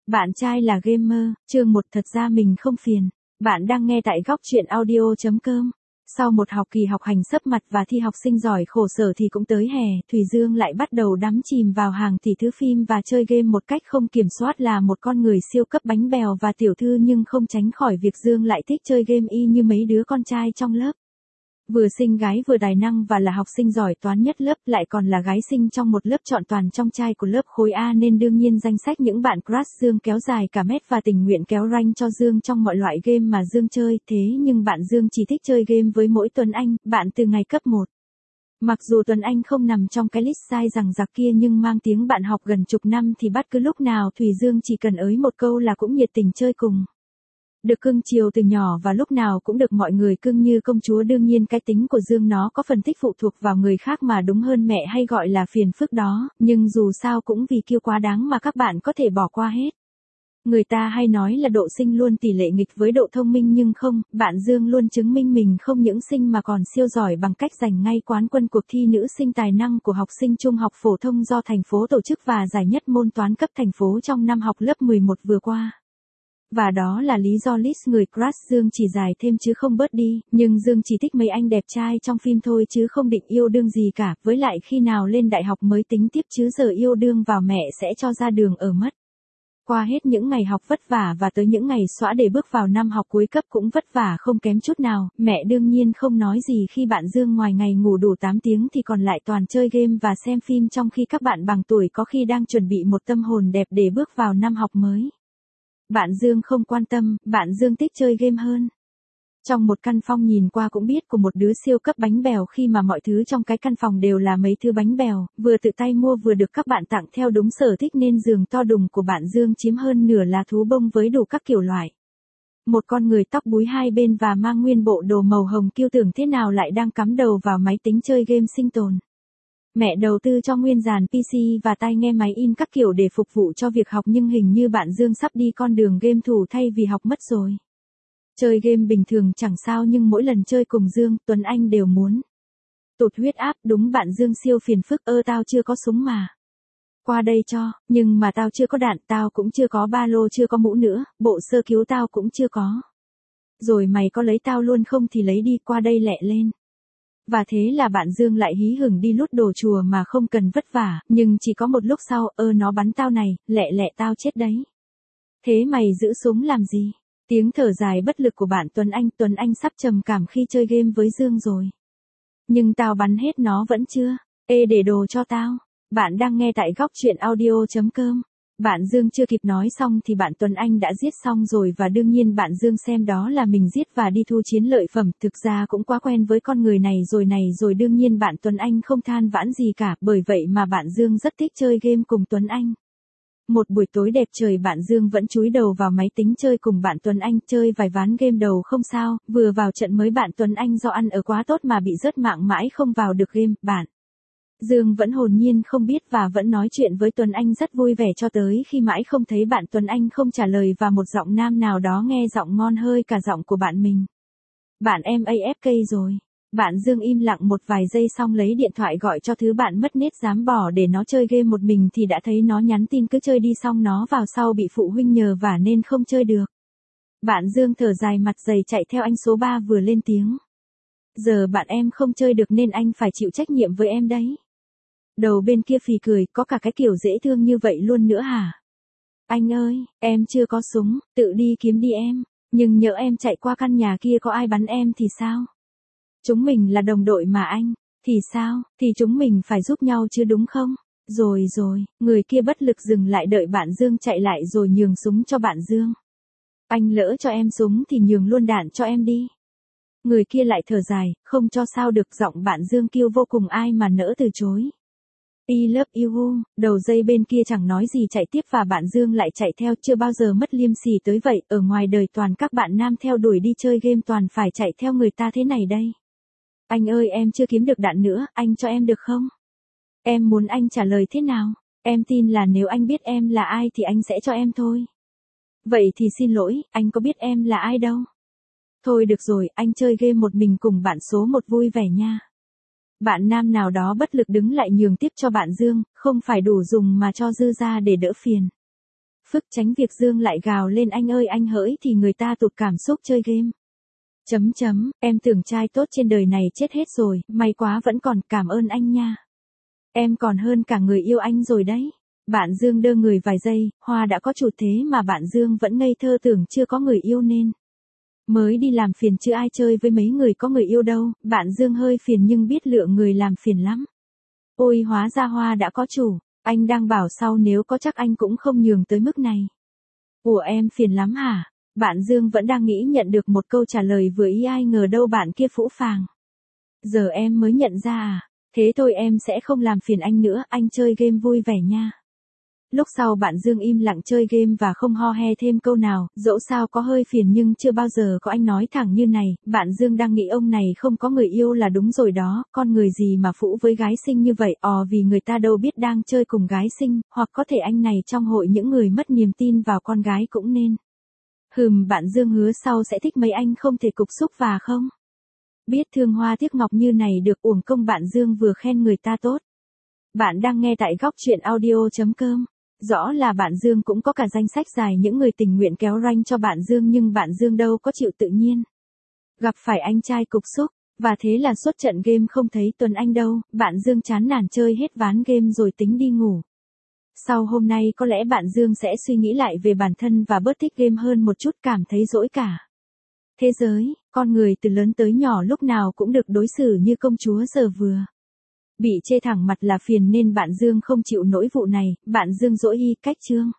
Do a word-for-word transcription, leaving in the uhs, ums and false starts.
Bạn trai là gamer, chương một thật ra mình không phiền. Bạn đang nghe tại góc truyện audio chấm com. Sau một học kỳ học hành sấp mặt và thi học sinh giỏi khổ sở thì cũng tới hè, Thùy Dương lại bắt đầu đắm chìm vào hàng tỷ thứ phim và chơi game một cách không kiểm soát. Là một con người siêu cấp bánh bèo và tiểu thư nhưng không tránh khỏi việc Dương lại thích chơi game y như mấy đứa con trai trong lớp. Vừa xinh gái vừa tài năng và là học sinh giỏi toán nhất lớp, lại còn là gái xinh trong một lớp chọn toàn trong trai của lớp khối A nên đương nhiên danh sách những bạn crush Dương kéo dài cả mét và tình nguyện kéo rank cho Dương trong mọi loại game mà Dương chơi. Thế nhưng bạn Dương chỉ thích chơi game với mỗi Tuấn Anh, bạn từ ngày cấp một. Mặc dù Tuấn Anh không nằm trong cái list sai rằng giặc kia nhưng mang tiếng bạn học gần chục năm thì bất cứ lúc nào Thùy Dương chỉ cần ới một câu là cũng nhiệt tình chơi cùng. Được cưng chiều từ nhỏ và lúc nào cũng được mọi người cưng như công chúa. Đương nhiên cái tính của Dương nó có phần thích phụ thuộc vào người khác mà đúng hơn mẹ hay gọi là phiền phức đó, nhưng dù sao cũng vì kiêu quá đáng mà các bạn có thể bỏ qua hết. Người ta hay nói là độ sinh luôn tỷ lệ nghịch với độ thông minh nhưng không, bạn Dương luôn chứng minh mình không những sinh mà còn siêu giỏi bằng cách giành ngay quán quân cuộc thi nữ sinh tài năng của học sinh trung học phổ thông do thành phố tổ chức và giải nhất môn toán cấp thành phố trong năm học lớp mười một vừa qua. Và đó là lý do list người crush Dương chỉ dài thêm chứ không bớt đi, nhưng Dương chỉ thích mấy anh đẹp trai trong phim thôi chứ không định yêu đương gì cả, với lại khi nào lên đại học mới tính tiếp chứ giờ yêu đương vào mẹ sẽ cho ra đường ở mất. Qua hết những ngày học vất vả và tới những ngày xõa để bước vào năm học cuối cấp cũng vất vả không kém chút nào, mẹ đương nhiên không nói gì khi bạn Dương ngoài ngày ngủ đủ tám tiếng thì còn lại toàn chơi game và xem phim trong khi các bạn bằng tuổi có khi đang chuẩn bị một tâm hồn đẹp để bước vào năm học mới. Bạn Dương không quan tâm, bạn Dương thích chơi game hơn. Trong một căn phòng nhìn qua cũng biết của một đứa siêu cấp bánh bèo khi mà mọi thứ trong cái căn phòng đều là mấy thứ bánh bèo, vừa tự tay mua vừa được các bạn tặng theo đúng sở thích nên giường to đùng của bạn Dương chiếm hơn nửa là thú bông với đủ các kiểu loại. Một con người tóc búi hai bên và mang nguyên bộ đồ màu hồng kiêu tưởng thế nào lại đang cắm đầu vào máy tính chơi game sinh tồn. Mẹ đầu tư cho nguyên dàn pê xê và tai nghe máy in các kiểu để phục vụ cho việc học nhưng hình như bạn Dương sắp đi con đường game thủ thay vì học mất rồi. Chơi game bình thường chẳng sao nhưng mỗi lần chơi cùng Dương, Tuấn Anh đều muốn tụt huyết áp. Đúng, bạn Dương siêu phiền phức. Ơ tao chưa có súng mà. Qua đây cho, nhưng mà tao chưa có đạn, tao cũng chưa có ba lô, chưa có mũ nữa, bộ sơ cứu tao cũng chưa có. Rồi mày có lấy tao luôn không thì lấy đi, qua đây lẹ lên. Và thế là bạn Dương lại hí hửng đi lút đồ chùa mà không cần vất vả, nhưng chỉ có một lúc sau, ơ nó bắn tao này, lẹ lẹ tao chết đấy. Thế mày giữ súng làm gì? Tiếng thở dài bất lực của bạn Tuấn Anh, Tuấn Anh sắp trầm cảm khi chơi game với Dương rồi. Nhưng tao bắn hết nó vẫn chưa. Ê để đồ cho tao. Bạn đang nghe tại góc truyện audio chấm com. Bạn Dương chưa kịp nói xong thì bạn Tuấn Anh đã giết xong rồi và đương nhiên bạn Dương xem đó là mình giết và đi thu chiến lợi phẩm, thực ra cũng quá quen với con người này rồi này rồi đương nhiên bạn Tuấn Anh không than vãn gì cả, bởi vậy mà bạn Dương rất thích chơi game cùng Tuấn Anh. Một buổi tối đẹp trời bạn Dương vẫn chúi đầu vào máy tính chơi cùng bạn Tuấn Anh, chơi vài ván game đầu không sao, vừa vào trận mới bạn Tuấn Anh do ăn ở quá tốt mà bị rớt mạng mãi không vào được game, bạn Dương vẫn hồn nhiên không biết và vẫn nói chuyện với Tuấn Anh rất vui vẻ cho tới khi mãi không thấy bạn Tuấn Anh không trả lời và một giọng nam nào đó nghe giọng ngon hơi cả giọng của bạn mình. Bạn em a ép ca rồi. Bạn Dương im lặng một vài giây xong lấy điện thoại gọi cho thứ bạn mất nết dám bỏ để nó chơi game một mình thì đã thấy nó nhắn tin cứ chơi đi xong nó vào sau bị phụ huynh nhờ vả nên không chơi được. Bạn Dương thở dài mặt dày chạy theo anh số ba vừa lên tiếng. Giờ bạn em không chơi được nên anh phải chịu trách nhiệm với em đấy. Đầu bên kia phì cười, có cả cái kiểu dễ thương như vậy luôn nữa hả? Anh ơi, em chưa có súng, tự đi kiếm đi em. Nhưng nhỡ em chạy qua căn nhà kia có ai bắn em thì sao? Chúng mình là đồng đội mà anh. Thì sao, thì chúng mình phải giúp nhau chứ đúng không? Rồi rồi, người kia bất lực dừng lại đợi bạn Dương chạy lại rồi nhường súng cho bạn Dương. Anh lỡ cho em súng thì nhường luôn đạn cho em đi. Người kia lại thở dài, không cho sao được, giọng bạn Dương kêu vô cùng ai mà nỡ từ chối. I love you, đầu dây bên kia chẳng nói gì chạy tiếp và bạn Dương lại chạy theo, chưa bao giờ mất liêm sỉ tới vậy, ở ngoài đời toàn các bạn nam theo đuổi đi chơi game toàn phải chạy theo người ta thế này đây. Anh ơi em chưa kiếm được đạn nữa, anh cho em được không? Em muốn anh trả lời thế nào? Em tin là nếu anh biết em là ai thì anh sẽ cho em thôi. Vậy thì xin lỗi, anh có biết em là ai đâu. Thôi được rồi, anh chơi game một mình cùng bạn số một vui vẻ nha. Bạn nam nào đó bất lực đứng lại nhường tiếp cho bạn Dương, không phải đủ dùng mà cho dư ra để đỡ phiền. Phức tránh việc Dương lại gào lên anh ơi anh hỡi thì người ta tụt cảm xúc chơi game. Chấm chấm, em tưởng trai tốt trên đời này chết hết rồi, may quá vẫn còn, cảm ơn anh nha. Em còn hơn cả người yêu anh rồi đấy. Bạn Dương đơ người vài giây, Hoa đã có chủ thế mà bạn Dương vẫn ngây thơ tưởng chưa có người yêu nên. Mới đi làm phiền chứ ai chơi với mấy người có người yêu đâu, bạn Dương hơi phiền nhưng biết lựa người làm phiền lắm. Ôi hóa ra Hoa đã có chủ, anh đang bảo sau nếu có chắc anh cũng không nhường tới mức này. Ủa em phiền lắm hả? Bạn Dương vẫn đang nghĩ nhận được một câu trả lời vừa ý ai ngờ đâu bạn kia phũ phàng. Giờ em mới nhận ra à, thế thôi em sẽ không làm phiền anh nữa, anh chơi game vui vẻ nha. Lúc sau bạn Dương im lặng chơi game và không ho he thêm câu nào, dẫu sao có hơi phiền nhưng chưa bao giờ có anh nói thẳng như này, bạn Dương đang nghĩ ông này không có người yêu là đúng rồi đó, con người gì mà phũ với gái xinh như vậy, ò vì người ta đâu biết đang chơi cùng gái xinh, hoặc có thể anh này trong hội những người mất niềm tin vào con gái cũng nên. Hừm bạn Dương hứa sau sẽ thích mấy anh không thể cục xúc và không? Biết thương hoa tiếc ngọc như này được uổng công bạn Dương vừa khen người ta tốt. Bạn đang nghe tại góc truyện audio.com. Rõ là bạn Dương cũng có cả danh sách dài những người tình nguyện kéo ranh cho bạn Dương nhưng bạn Dương đâu có chịu tự nhiên. Gặp phải anh trai cục xúc, và thế là suốt trận game không thấy Tuấn Anh đâu, bạn Dương chán nản chơi hết ván game rồi tính đi ngủ. Sau hôm nay có lẽ bạn Dương sẽ suy nghĩ lại về bản thân và bớt thích game hơn một chút cảm thấy dỗi cả. Thế giới, con người từ lớn tới nhỏ lúc nào cũng được đối xử như công chúa giờ vừa. Bị chê thẳng mặt là phiền nên bạn Dương không chịu nổi vụ này, bạn Dương dỗi y cách chương.